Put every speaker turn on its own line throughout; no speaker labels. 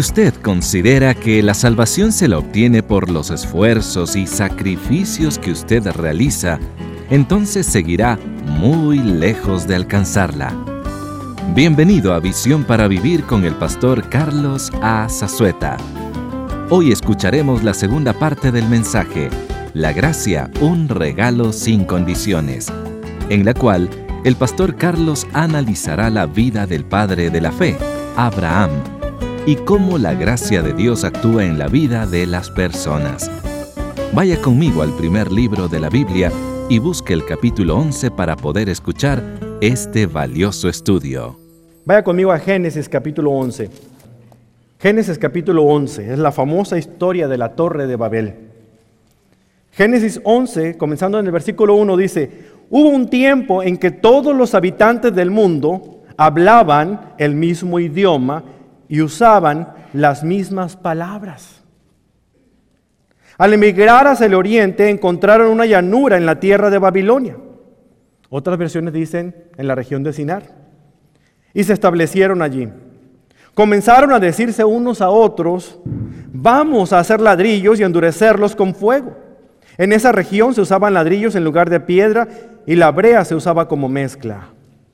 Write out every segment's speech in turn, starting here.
usted considera que la salvación se la obtiene por los esfuerzos y sacrificios que usted realiza, entonces seguirá muy lejos de alcanzarla. Bienvenido a Visión para Vivir con el pastor Carlos A. Zazueta. Hoy escucharemos la segunda parte del mensaje, La gracia, un regalo sin condiciones, en la cual el pastor Carlos analizará la vida del padre de la fe, Abraham, y cómo la gracia de Dios actúa en la vida de las personas. Vaya conmigo al primer libro de la Biblia y busque el capítulo 11 para poder escuchar este valioso estudio.
Vaya conmigo a Génesis capítulo 11. Génesis capítulo 11 es la famosa historia de la Torre de Babel. Génesis 11, comenzando en el versículo 1, dice: hubo un tiempo en que todos los habitantes del mundo hablaban el mismo idioma y usaban las mismas palabras. Al emigrar hacia el oriente encontraron una llanura en la tierra de Babilonia. Otras versiones dicen en la región de Sinar. Y se establecieron allí. Comenzaron a decirse unos a otros: vamos a hacer ladrillos y endurecerlos con fuego. En esa región se usaban ladrillos en lugar de piedra y la brea se usaba como mezcla.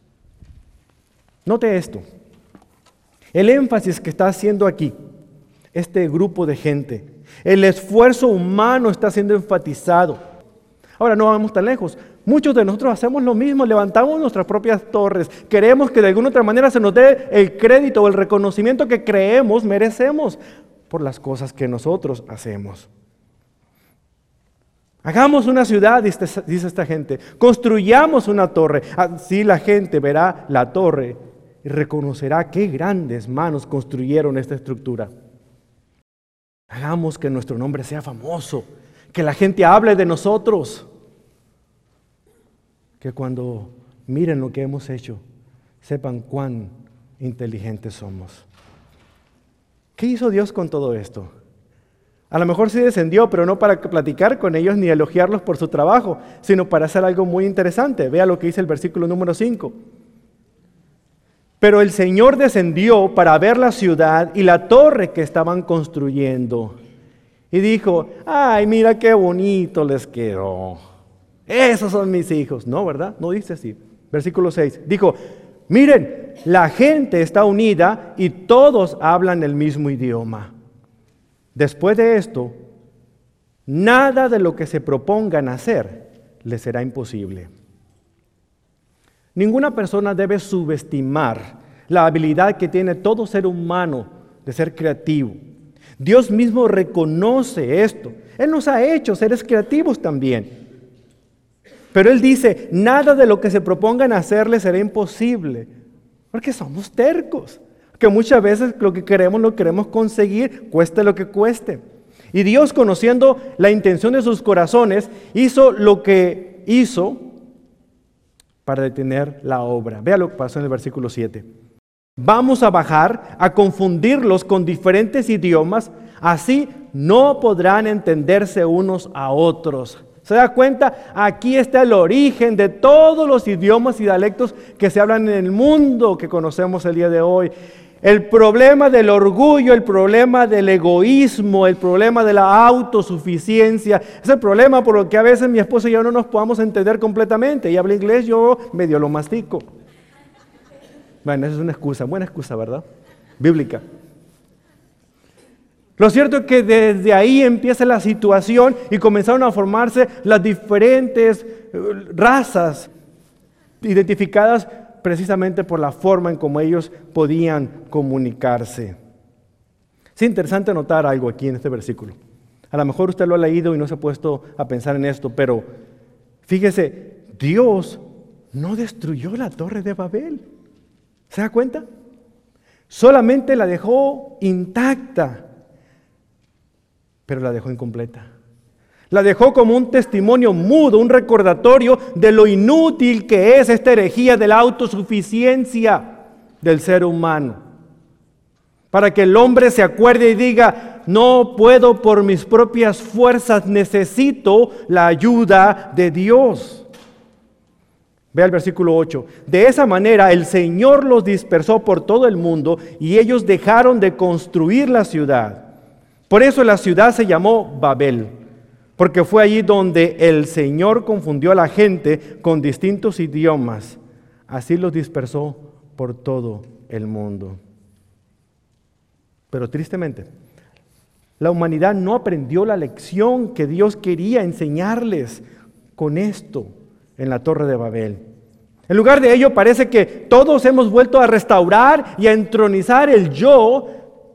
Note esto. El énfasis que está haciendo aquí este grupo de gente, el esfuerzo humano está siendo enfatizado. Ahora no vamos tan lejos. Muchos de nosotros hacemos lo mismo, levantamos nuestras propias torres. Queremos que de alguna otra manera se nos dé el crédito o el reconocimiento que creemos merecemos por las cosas que nosotros hacemos. Hagamos una ciudad, dice esta gente. Construyamos una torre. Así la gente verá la torre y reconocerá qué grandes manos construyeron esta estructura. Hagamos que nuestro nombre sea famoso, que la gente hable de nosotros, que cuando miren lo que hemos hecho, sepan cuán inteligentes somos. ¿Qué hizo Dios con todo esto? A lo mejor sí descendió, pero no para platicar con ellos ni elogiarlos por su trabajo, sino para hacer algo muy interesante. Vea lo que dice el versículo número 5. Pero el Señor descendió para ver la ciudad y la torre que estaban construyendo. Y dijo: ay, mira qué bonito les quedó. Esos son mis hijos. No, ¿verdad? No dice así. Versículo 6. Dijo: miren, la gente está unida y todos hablan el mismo idioma. Después de esto, nada de lo que se propongan hacer les será imposible. Ninguna persona debe subestimar la habilidad que tiene todo ser humano de ser creativo. Dios mismo reconoce esto. Él nos ha hecho seres creativos también. Pero Él dice: nada de lo que se propongan hacer les será imposible. Porque somos tercos. Que muchas veces lo que queremos lo queremos conseguir, cueste lo que cueste. Y Dios, conociendo la intención de sus corazones, hizo lo que hizo para detener la obra. Vea lo que pasó en el versículo 7. Vamos a bajar a confundirlos con diferentes idiomas, así no podrán entenderse unos a otros. ¿Se da cuenta? Aquí está el origen de todos los idiomas y dialectos que se hablan en el mundo que conocemos el día de hoy. El problema del orgullo, el problema del egoísmo, el problema de la autosuficiencia, es el problema por el que a veces mi esposa y yo no nos podamos entender completamente. Ella habla inglés, yo medio lo mastico. Bueno, esa es una excusa, buena excusa, ¿verdad? Bíblica. Lo cierto es que desde ahí empieza la situación y comenzaron a formarse las diferentes razas identificadas precisamente por la forma en cómo ellos podían comunicarse. Es interesante notar algo aquí en este versículo. A lo mejor usted lo ha leído y no se ha puesto a pensar en esto, pero fíjese, Dios no destruyó la Torre de Babel. ¿Se da cuenta? Solamente la dejó intacta, pero la dejó incompleta. La dejó como un testimonio mudo, un recordatorio de lo inútil que es esta herejía de la autosuficiencia del ser humano. Para que el hombre se acuerde y diga: no puedo por mis propias fuerzas, necesito la ayuda de Dios. Ve al versículo 8. De esa manera el Señor los dispersó por todo el mundo y ellos dejaron de construir la ciudad. Por eso la ciudad se llamó Babel, porque fue allí donde el Señor confundió a la gente con distintos idiomas. Así los dispersó por todo el mundo. Pero tristemente, la humanidad no aprendió la lección que Dios quería enseñarles con esto en la Torre de Babel. En lugar de ello, parece que todos hemos vuelto a restaurar y a entronizar el yo,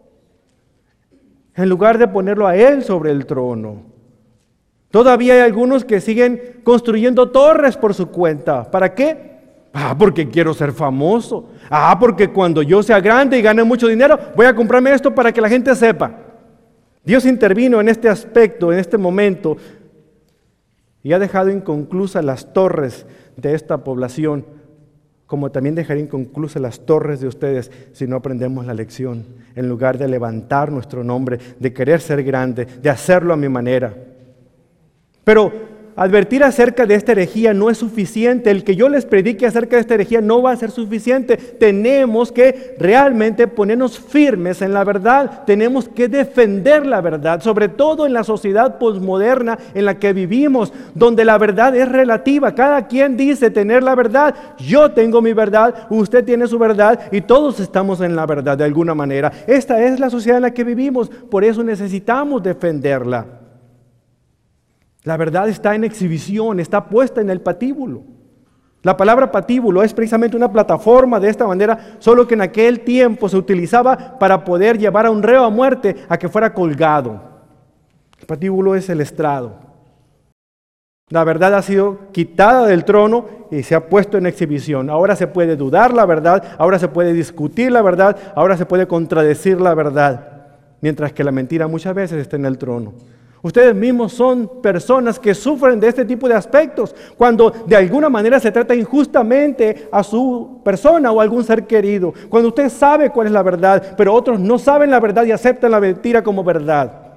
en lugar de ponerlo a Él sobre el trono. Todavía hay algunos que siguen construyendo torres por su cuenta. ¿Para qué? Porque quiero ser famoso. Porque cuando yo sea grande y gane mucho dinero, voy a comprarme esto para que la gente sepa. Dios intervino en este aspecto, en este momento, y ha dejado inconclusas las torres de esta población, como también dejaré inconclusas las torres de ustedes si no aprendemos la lección, en lugar de levantar nuestro nombre, de querer ser grande, de hacerlo a mi manera. Pero advertir acerca de esta herejía no es suficiente. El que yo les predique acerca de esta herejía no va a ser suficiente. Tenemos que realmente ponernos firmes en la verdad. Tenemos que defender la verdad, sobre todo en la sociedad posmoderna en la que vivimos, donde la verdad es relativa. Cada quien dice tener la verdad. Yo tengo mi verdad, usted tiene su verdad y todos estamos en la verdad de alguna manera. Esta es la sociedad en la que vivimos, por eso necesitamos defenderla. La verdad está en exhibición, está puesta en el patíbulo. La palabra patíbulo es precisamente una plataforma de esta manera, solo que en aquel tiempo se utilizaba para poder llevar a un reo a muerte a que fuera colgado. El patíbulo es el estrado. La verdad ha sido quitada del trono y se ha puesto en exhibición. Ahora se puede dudar la verdad, ahora se puede discutir la verdad, ahora se puede contradecir la verdad, mientras que la mentira muchas veces está en el trono. Ustedes mismos son personas que sufren de este tipo de aspectos, cuando de alguna manera se trata injustamente a su persona o a algún ser querido. Cuando usted sabe cuál es la verdad, pero otros no saben la verdad y aceptan la mentira como verdad.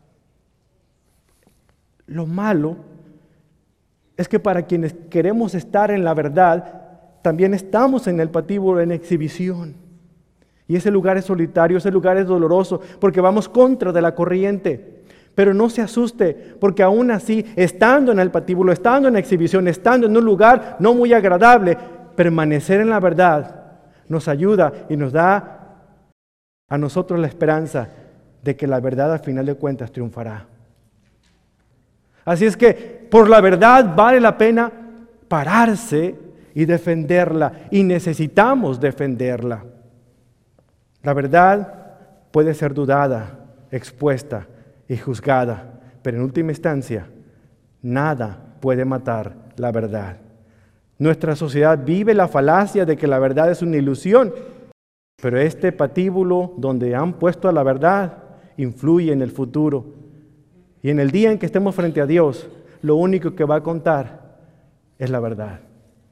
Lo malo es que para quienes queremos estar en la verdad, también estamos en el patíbulo en exhibición. Y ese lugar es solitario, ese lugar es doloroso, porque vamos contra de la corriente. Pero no se asuste, porque aún así, estando en el patíbulo, estando en exhibición, estando en un lugar no muy agradable, permanecer en la verdad nos ayuda y nos da a nosotros la esperanza de que la verdad al final de cuentas triunfará. Así es que por la verdad vale la pena pararse y defenderla, y necesitamos defenderla. La verdad puede ser dudada, expuesta y juzgada, pero en última instancia, nada puede matar la verdad. Nuestra sociedad vive la falacia de que la verdad es una ilusión, pero este patíbulo donde han puesto a la verdad influye en el futuro. Y en el día en que estemos frente a Dios, lo único que va a contar es la verdad.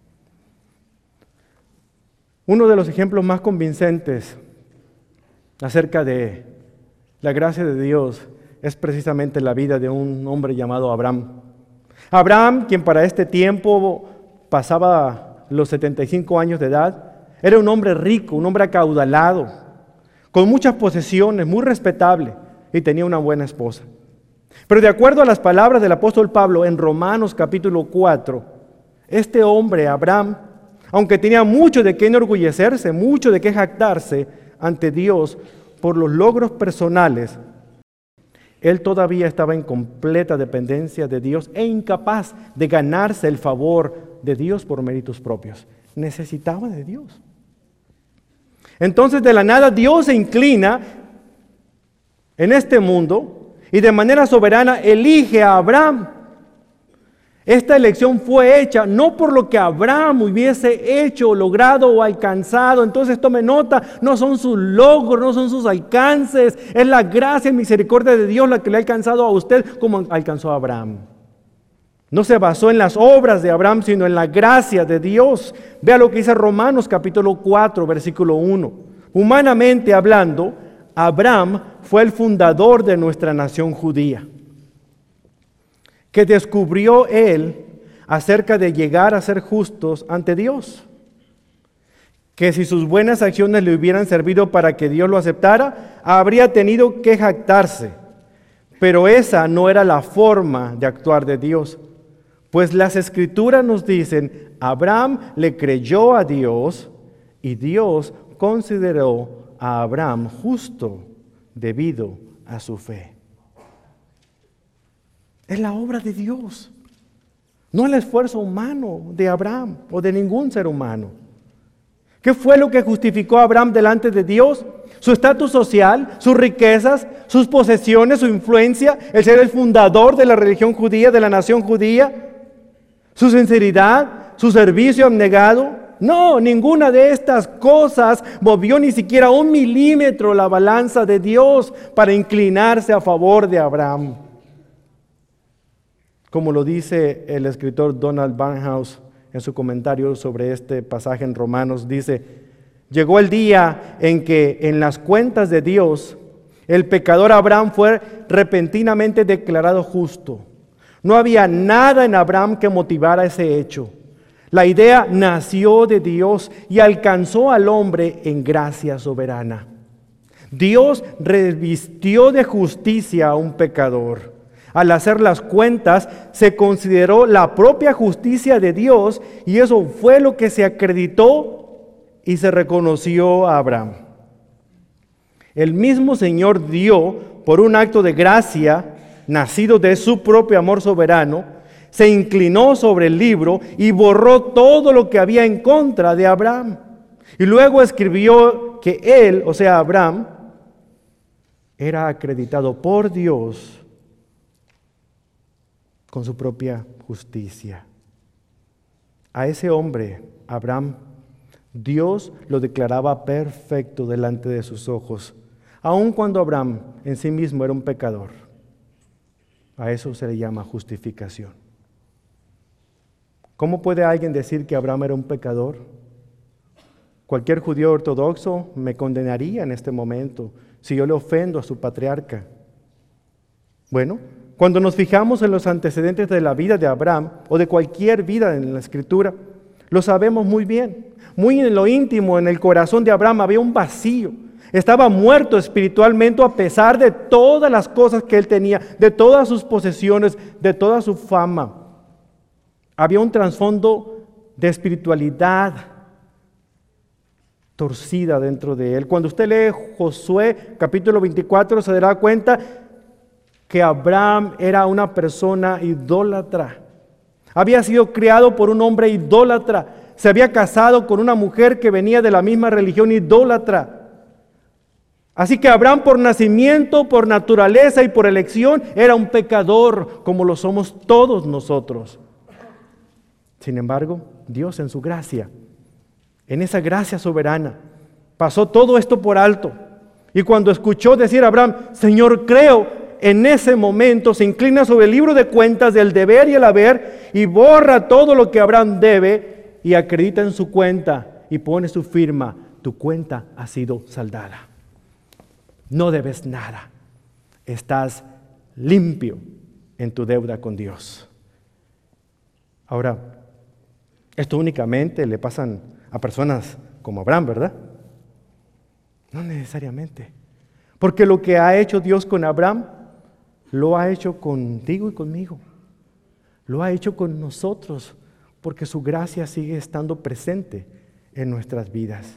Uno de los ejemplos más convincentes acerca de la gracia de Dios es precisamente la vida de un hombre llamado Abraham. Abraham, quien para este tiempo pasaba los 75 años de edad, era un hombre rico, un hombre acaudalado, con muchas posesiones, muy respetable, y tenía una buena esposa. Pero de acuerdo a las palabras del apóstol Pablo en Romanos capítulo 4, este hombre, Abraham, aunque tenía mucho de qué enorgullecerse, mucho de qué jactarse ante Dios por los logros personales, él todavía estaba en completa dependencia de Dios e incapaz de ganarse el favor de Dios por méritos propios. Necesitaba de Dios. Entonces, de la nada, Dios se inclina en este mundo y de manera soberana elige a Abraham. Esta elección fue hecha no por lo que Abraham hubiese hecho, logrado o alcanzado. Entonces tome nota, no son sus logros, no son sus alcances. Es la gracia y misericordia de Dios la que le ha alcanzado a usted como alcanzó a Abraham. No se basó en las obras de Abraham, sino en la gracia de Dios. Vea lo que dice Romanos capítulo 4, versículo 1. Humanamente hablando, Abraham fue el fundador de nuestra nación judía, que descubrió él acerca de llegar a ser justos ante Dios. Que si sus buenas acciones le hubieran servido para que Dios lo aceptara, habría tenido que jactarse. Pero esa no era la forma de actuar de Dios. Pues las Escrituras nos dicen, Abraham le creyó a Dios y Dios consideró a Abraham justo debido a su fe. Es la obra de Dios, no el esfuerzo humano de Abraham o de ningún ser humano. ¿Qué fue lo que justificó a Abraham delante de Dios? Su estatus social, sus riquezas, sus posesiones, su influencia, el ser el fundador de la religión judía, de la nación judía, su sinceridad, su servicio abnegado. No, ninguna de estas cosas movió ni siquiera 1 milímetro la balanza de Dios para inclinarse a favor de Abraham. Como lo dice el escritor Donald Barnhouse en su comentario sobre este pasaje en Romanos, dice: llegó el día en que en las cuentas de Dios el pecador Abraham fue repentinamente declarado justo. No había nada en Abraham que motivara ese hecho. La idea nació de Dios y alcanzó al hombre en gracia soberana. Dios revistió de justicia a un pecador. Al hacer las cuentas, se consideró la propia justicia de Dios y eso fue lo que se acreditó y se reconoció a Abraham. El mismo Señor dio, por un acto de gracia, nacido de su propio amor soberano, se inclinó sobre el libro y borró todo lo que había en contra de Abraham. Y luego escribió que él, o sea Abraham, era acreditado por Dios con su propia justicia. A ese hombre, Abraham, Dios lo declaraba perfecto delante de sus ojos, aun cuando Abraham en sí mismo era un pecador. A eso se le llama justificación. ¿Cómo puede alguien decir que Abraham era un pecador? Cualquier judío ortodoxo me condenaría en este momento si yo le ofendo a su patriarca. Bueno, cuando nos fijamos en los antecedentes de la vida de Abraham o de cualquier vida en la Escritura, lo sabemos muy bien. Muy en lo íntimo, en el corazón de Abraham había un vacío. Estaba muerto espiritualmente a pesar de todas las cosas que él tenía, de todas sus posesiones, de toda su fama. Había un trasfondo de espiritualidad torcida dentro de él. Cuando usted lee Josué capítulo 24 se dará cuenta que Abraham era una persona idólatra. Había sido criado por un hombre idólatra. Se había casado con una mujer que venía de la misma religión idólatra. Así que Abraham por nacimiento, por naturaleza y por elección era un pecador como lo somos todos nosotros. Sin embargo, Dios en su gracia, en esa gracia soberana, pasó todo esto por alto. Y cuando escuchó decir a Abraham, Señor, creo, en ese momento se inclina sobre el libro de cuentas del deber y el haber y borra todo lo que Abraham debe y acredita en su cuenta y pone su firma. Tu cuenta ha sido saldada. No debes nada. Estás limpio en tu deuda con Dios. Ahora, esto únicamente le pasan a personas como Abraham, ¿verdad? No necesariamente. Porque lo que ha hecho Dios con Abraham, lo ha hecho contigo y conmigo. Lo ha hecho con nosotros, porque su gracia sigue estando presente en nuestras vidas.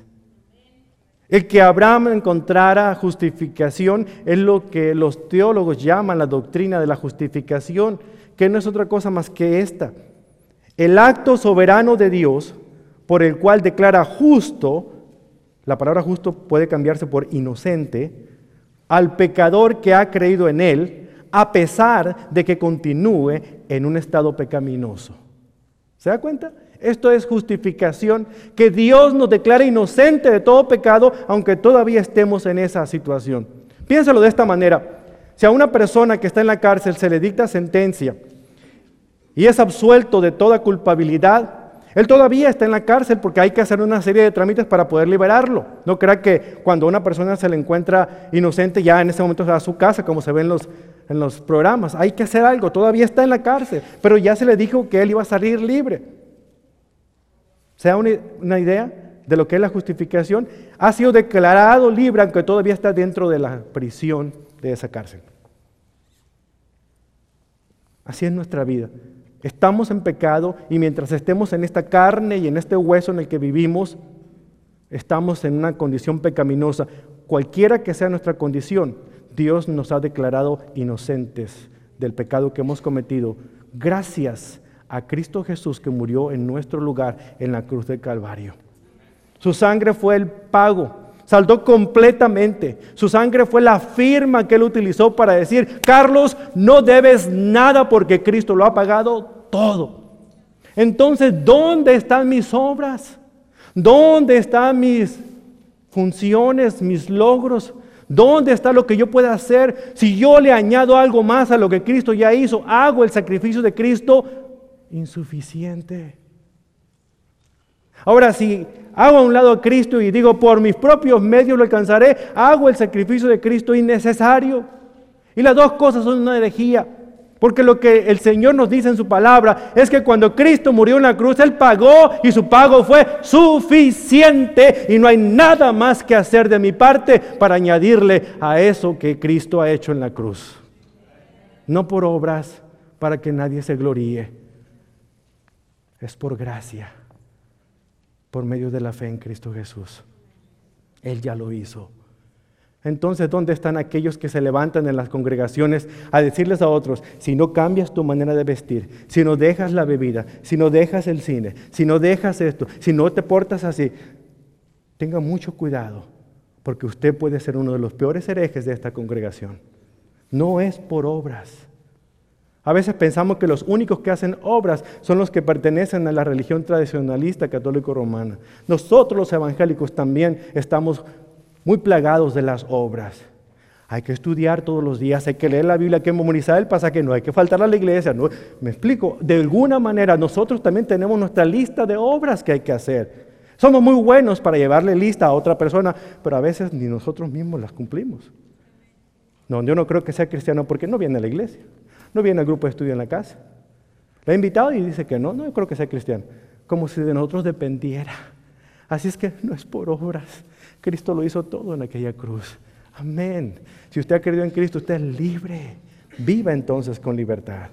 El que Abraham encontrara justificación es lo que los teólogos llaman la doctrina de la justificación, que no es otra cosa más que esta. El acto soberano de Dios, por el cual declara justo, la palabra justo puede cambiarse por inocente, al pecador que ha creído en él, a pesar de que continúe en un estado pecaminoso. ¿Se da cuenta? Esto es justificación, que Dios nos declara inocente de todo pecado, aunque todavía estemos en esa situación. Piénsalo de esta manera. Si a una persona que está en la cárcel se le dicta sentencia y es absuelto de toda culpabilidad, él todavía está en la cárcel porque hay que hacer una serie de trámites para poder liberarlo. No crea que cuando a una persona se le encuentra inocente ya en ese momento se va a su casa, como se ve en los en los programas. Hay que hacer algo, todavía está en la cárcel, pero ya se le dijo que él iba a salir libre. ¿Se da una idea de lo que es la justificación? Ha sido declarado libre, aunque todavía está dentro de la prisión de esa cárcel. Así es nuestra vida. Estamos en pecado y mientras estemos en esta carne y en este hueso en el que vivimos, estamos en una condición pecaminosa. Cualquiera que sea nuestra condición, Dios nos ha declarado inocentes del pecado que hemos cometido, gracias a Cristo Jesús que murió en nuestro lugar en la cruz del Calvario. Su sangre fue el pago, saldó completamente. Su sangre fue la firma que Él utilizó para decir: Carlos, no debes nada porque Cristo lo ha pagado todo. Entonces, ¿dónde están mis obras? ¿Dónde están mis funciones, mis logros? ¿Dónde está lo que yo pueda hacer? Si yo le añado algo más a lo que Cristo ya hizo, hago el sacrificio de Cristo insuficiente. Ahora, si hago a un lado a Cristo y digo, por mis propios medios lo alcanzaré, hago el sacrificio de Cristo innecesario. Y las dos cosas son una herejía. Porque lo que el Señor nos dice en su palabra es que cuando Cristo murió en la cruz, Él pagó y su pago fue suficiente. Y no hay nada más que hacer de mi parte para añadirle a eso que Cristo ha hecho en la cruz. No por obras para que nadie se gloríe. Es por gracia, por medio de la fe en Cristo Jesús. Él ya lo hizo. Entonces, ¿dónde están aquellos que se levantan en las congregaciones a decirles a otros: si no cambias tu manera de vestir, si no dejas la bebida, si no dejas el cine, si no dejas esto, si no te portas así, tenga mucho cuidado, porque usted puede ser uno de los peores herejes de esta congregación? No es por obras. A veces pensamos que los únicos que hacen obras son los que pertenecen a la religión tradicionalista católico-romana. Nosotros los evangélicos también estamos muy plagados de las obras. Hay que estudiar todos los días, hay que leer la Biblia, hay que memorizar el pasaje, no hay que faltar a la iglesia. No, me explico, de alguna manera nosotros también tenemos nuestra lista de obras que hay que hacer. Somos muy buenos para llevarle lista a otra persona, pero a veces ni nosotros mismos las cumplimos. No, yo no creo que sea cristiano porque no viene a la iglesia, no viene al grupo de estudio en la casa. Le he invitado y dice que no, yo creo que sea cristiano, como si de nosotros dependiera. Así es que no es por obras. Cristo lo hizo todo en aquella cruz. Amén. Si usted ha creído en Cristo, usted es libre. Viva entonces con libertad.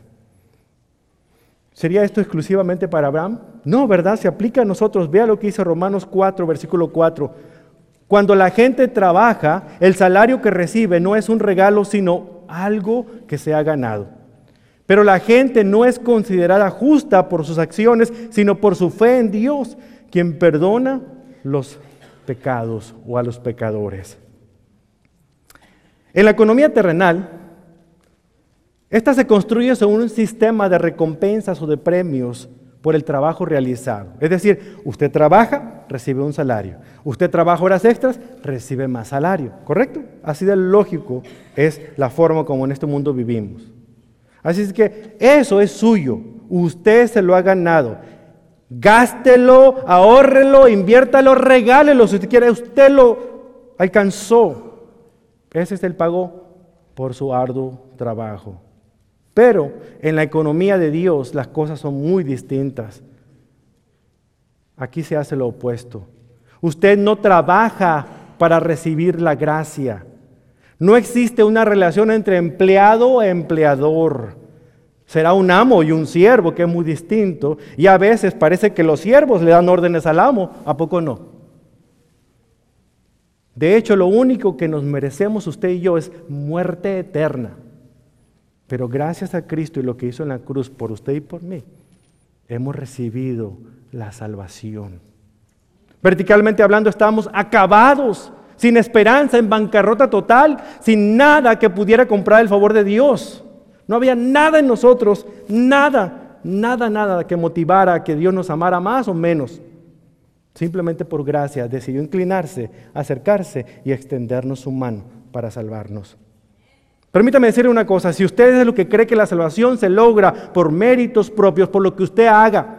¿Sería esto exclusivamente para Abraham? No, ¿verdad? Se aplica a nosotros. Vea lo que dice Romanos 4, versículo 4. Cuando la gente trabaja, el salario que recibe no es un regalo, sino algo que se ha ganado. Pero la gente no es considerada justa por sus acciones, sino por su fe en Dios, quien perdona los pecados o a los pecadores. En la economía terrenal, esta se construye sobre un sistema de recompensas o de premios por el trabajo realizado. Es decir, usted trabaja, recibe un salario. Usted trabaja horas extras, recibe más salario. ¿Correcto? Así de lógico es la forma como en este mundo vivimos. Así es que eso es suyo. Usted se lo ha ganado. Gástelo, ahórrelo, inviértalo, regálelo si usted quiere. Usted lo alcanzó. Ese es el pago por su arduo trabajo. Pero en la economía de Dios las cosas son muy distintas. Aquí se hace lo opuesto. Usted no trabaja para recibir la gracia. No existe una relación entre empleado e empleador. Será un amo y un siervo, que es muy distinto. Y a veces parece que los siervos le dan órdenes al amo. ¿A poco no? De hecho, lo único que nos merecemos usted y yo es muerte eterna. Pero gracias a Cristo y lo que hizo en la cruz por usted y por mí, hemos recibido la salvación. Verticalmente hablando, estábamos acabados, sin esperanza, en bancarrota total, sin nada que pudiera comprar el favor de Dios. No había nada en nosotros, nada que motivara a que Dios nos amara más o menos. Simplemente por gracia decidió inclinarse, acercarse y extendernos su mano para salvarnos. Permítame decirle una cosa: si usted es lo que cree que la salvación se logra por méritos propios, por lo que usted haga,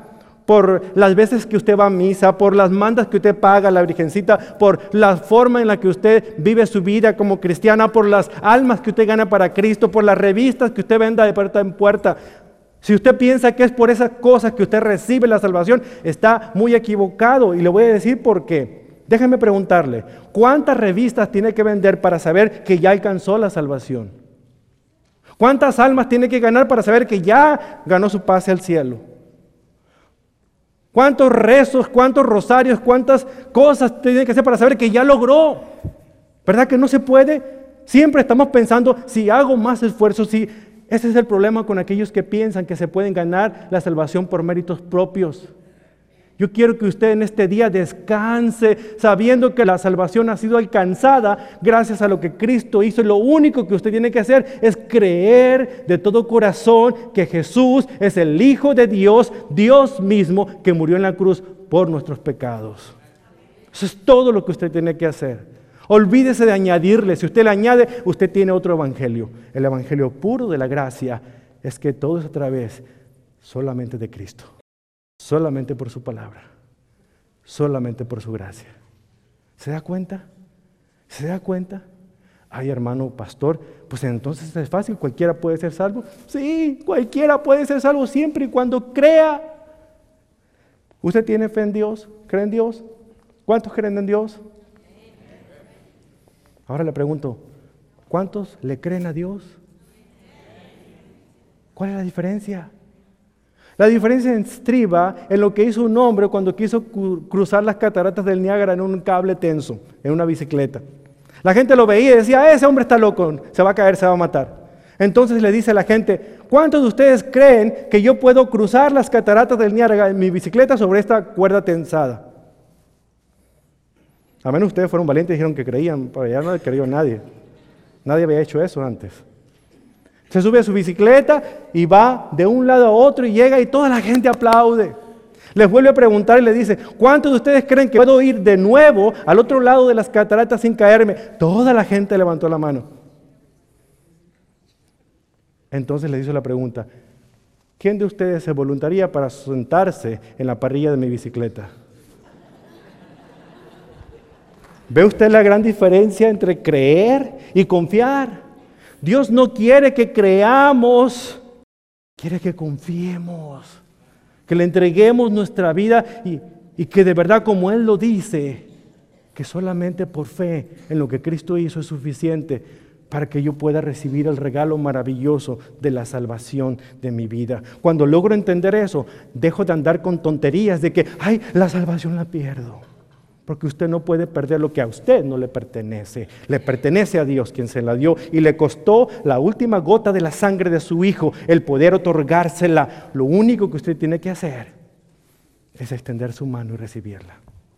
por las veces que usted va a misa, por las mandas que usted paga a la Virgencita, por la forma en la que usted vive su vida como cristiana, por las almas que usted gana para Cristo, por las revistas que usted venda de puerta en puerta. Si usted piensa que es por esas cosas que usted recibe la salvación, está muy equivocado. Y le voy a decir por qué. Déjeme preguntarle, ¿cuántas revistas tiene que vender para saber que ya alcanzó la salvación? ¿Cuántas almas tiene que ganar para saber que ya ganó su pase al cielo? ¿Cuántos rezos, cuántos rosarios, cuántas cosas tiene que hacer para saber que ya logró? ¿Verdad que no se puede? Siempre estamos pensando, si hago más esfuerzo, si... Ese es el problema con aquellos que piensan que se pueden ganar la salvación por méritos propios. Yo quiero que usted en este día descanse sabiendo que la salvación ha sido alcanzada gracias a lo que Cristo hizo. Y lo único que usted tiene que hacer es creer de todo corazón que Jesús es el Hijo de Dios, Dios mismo, que murió en la cruz por nuestros pecados. Eso es todo lo que usted tiene que hacer. Olvídese de añadirle. Si usted le añade, usted tiene otro evangelio. El evangelio puro de la gracia es que todo es a través solamente de Cristo. Solamente por su palabra. Solamente por su gracia. ¿Se da cuenta? ¿Se da cuenta? Ay, hermano pastor, pues entonces es fácil, cualquiera puede ser salvo. Sí, cualquiera puede ser salvo siempre y cuando crea. ¿Usted tiene fe en Dios? ¿Cree en Dios? ¿Cuántos creen en Dios? Ahora le pregunto, ¿cuántos le creen a Dios? ¿Cuál es la diferencia? La diferencia estriba en lo que hizo un hombre cuando quiso cruzar las cataratas del Niágara en un cable tenso, en una bicicleta. La gente lo veía y decía, ese hombre está loco, se va a caer, se va a matar. Entonces le dice a la gente, ¿cuántos de ustedes creen que yo puedo cruzar las cataratas del Niágara en mi bicicleta sobre esta cuerda tensada? A menos ustedes fueron valientes y dijeron que creían, pero ya no le creyó nadie. Nadie había hecho eso antes. Se sube a su bicicleta y va de un lado a otro y llega y toda la gente aplaude. Les vuelve a preguntar y le dice, ¿cuántos de ustedes creen que puedo ir de nuevo al otro lado de las cataratas sin caerme? Toda la gente levantó la mano. Entonces le hizo la pregunta, ¿quién de ustedes se voluntaría para sentarse en la parrilla de mi bicicleta? ¿Ve usted la gran diferencia entre creer y confiar? Dios no quiere que creamos, quiere que confiemos, que le entreguemos nuestra vida y que de verdad, como Él lo dice, que solamente por fe en lo que Cristo hizo es suficiente para que yo pueda recibir el regalo maravilloso de la salvación de mi vida. Cuando logro entender eso, dejo de andar con tonterías de que, ay, la salvación la pierdo. Porque usted no puede perder lo que a usted no le pertenece. Le pertenece a Dios quien se la dio y le costó la última gota de la sangre de su Hijo el poder otorgársela. Lo único que usted tiene que hacer es extender su mano y recibirla.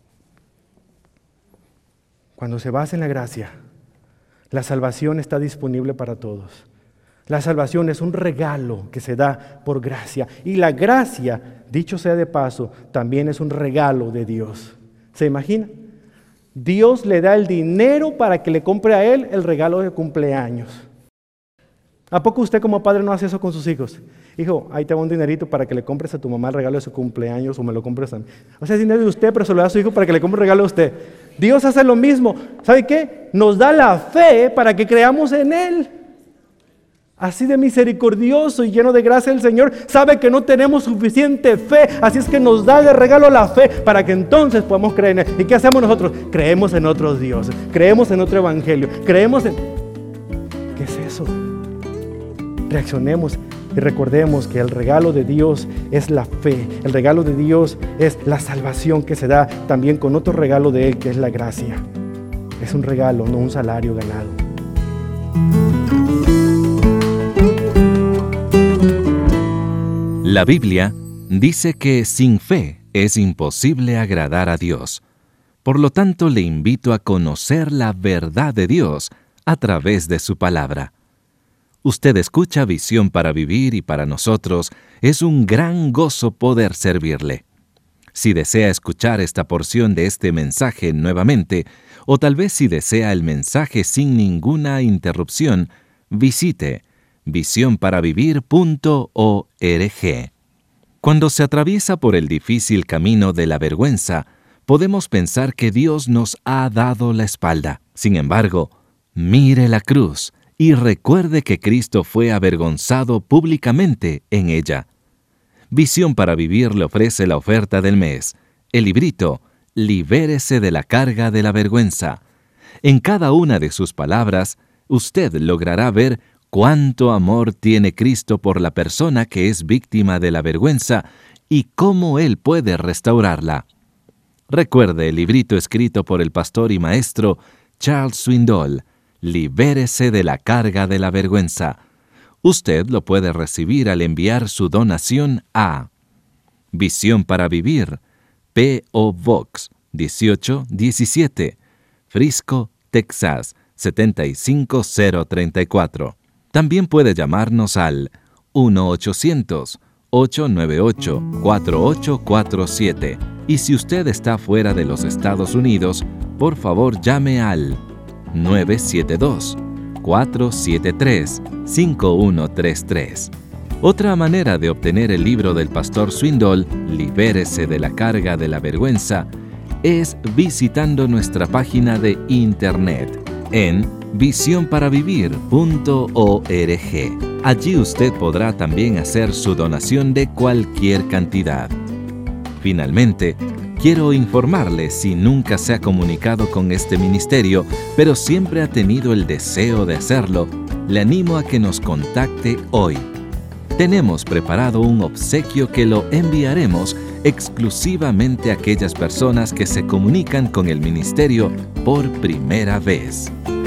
Cuando se basa en la gracia, la salvación está disponible para todos. La salvación es un regalo que se da por gracia. Y la gracia, dicho sea de paso, también es un regalo de Dios. ¿Se imagina? Dios le da el dinero para que le compre a él el regalo de cumpleaños. ¿A poco usted como padre no hace eso con sus hijos? Hijo, ahí te va un dinerito para que le compres a tu mamá el regalo de su cumpleaños o me lo compres a mí. O sea, es dinero de usted, pero se lo da a su hijo para que le compre un regalo a usted. Dios hace lo mismo. ¿Sabe qué? Nos da la fe para que creamos en Él. Así de misericordioso y lleno de gracia el Señor sabe que no tenemos suficiente fe, así es que nos da de regalo la fe para que entonces podamos creer en Él. ¿Y qué hacemos nosotros? Creemos en otros dioses, creemos en otro evangelio, creemos en... ¿Qué es eso? Reaccionemos y recordemos que el regalo de Dios es la fe, el regalo de Dios es la salvación que se da también con otro regalo de Él que es la gracia. Es un regalo, no un salario ganado.
La Biblia dice que sin fe es imposible agradar a Dios. Por lo tanto, le invito a conocer la verdad de Dios a través de su palabra. Usted escucha Visión para Vivir y para nosotros es un gran gozo poder servirle. Si desea escuchar esta porción de este mensaje nuevamente, o tal vez si desea el mensaje sin ninguna interrupción, visite visionparavivir.org. Cuando se atraviesa por el difícil camino de la vergüenza, podemos pensar que Dios nos ha dado la espalda. Sin embargo, mire la cruz y recuerde que Cristo fue avergonzado públicamente en ella. Visión para Vivir le ofrece la oferta del mes, el librito Libérese de la carga de la vergüenza. En cada una de sus palabras, usted logrará ver cuánto amor tiene Cristo por la persona que es víctima de la vergüenza y cómo Él puede restaurarla. Recuerde el librito escrito por el pastor y maestro Charles Swindoll, Libérese de la carga de la vergüenza. Usted lo puede recibir al enviar su donación a Visión para Vivir, P.O. Box 1817, Frisco, Texas 75034. También puede llamarnos al 1-800-898-4847. Y si usted está fuera de los Estados Unidos, por favor llame al 972-473-5133. Otra manera de obtener el libro del pastor Swindoll, Libérese de la carga de la vergüenza, es visitando nuestra página de internet en visionparavivir.org. Allí usted podrá también hacer su donación de cualquier cantidad. Finalmente, quiero informarle, si nunca se ha comunicado con este ministerio, pero siempre ha tenido el deseo de hacerlo, le animo a que nos contacte hoy. Tenemos preparado un obsequio que lo enviaremos exclusivamente a aquellas personas que se comunican con el ministerio por primera vez.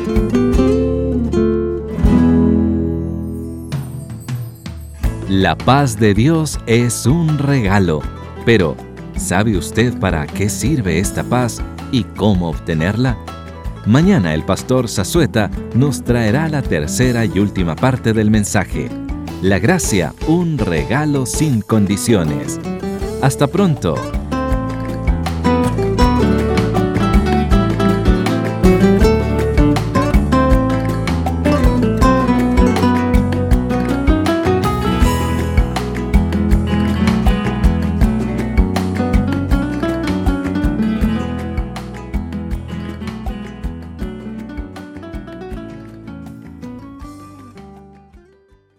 La paz de Dios es un regalo, pero ¿sabe usted para qué sirve esta paz y cómo obtenerla? Mañana el pastor Zazueta nos traerá la tercera y última parte del mensaje. La gracia, un regalo sin condiciones. Hasta pronto.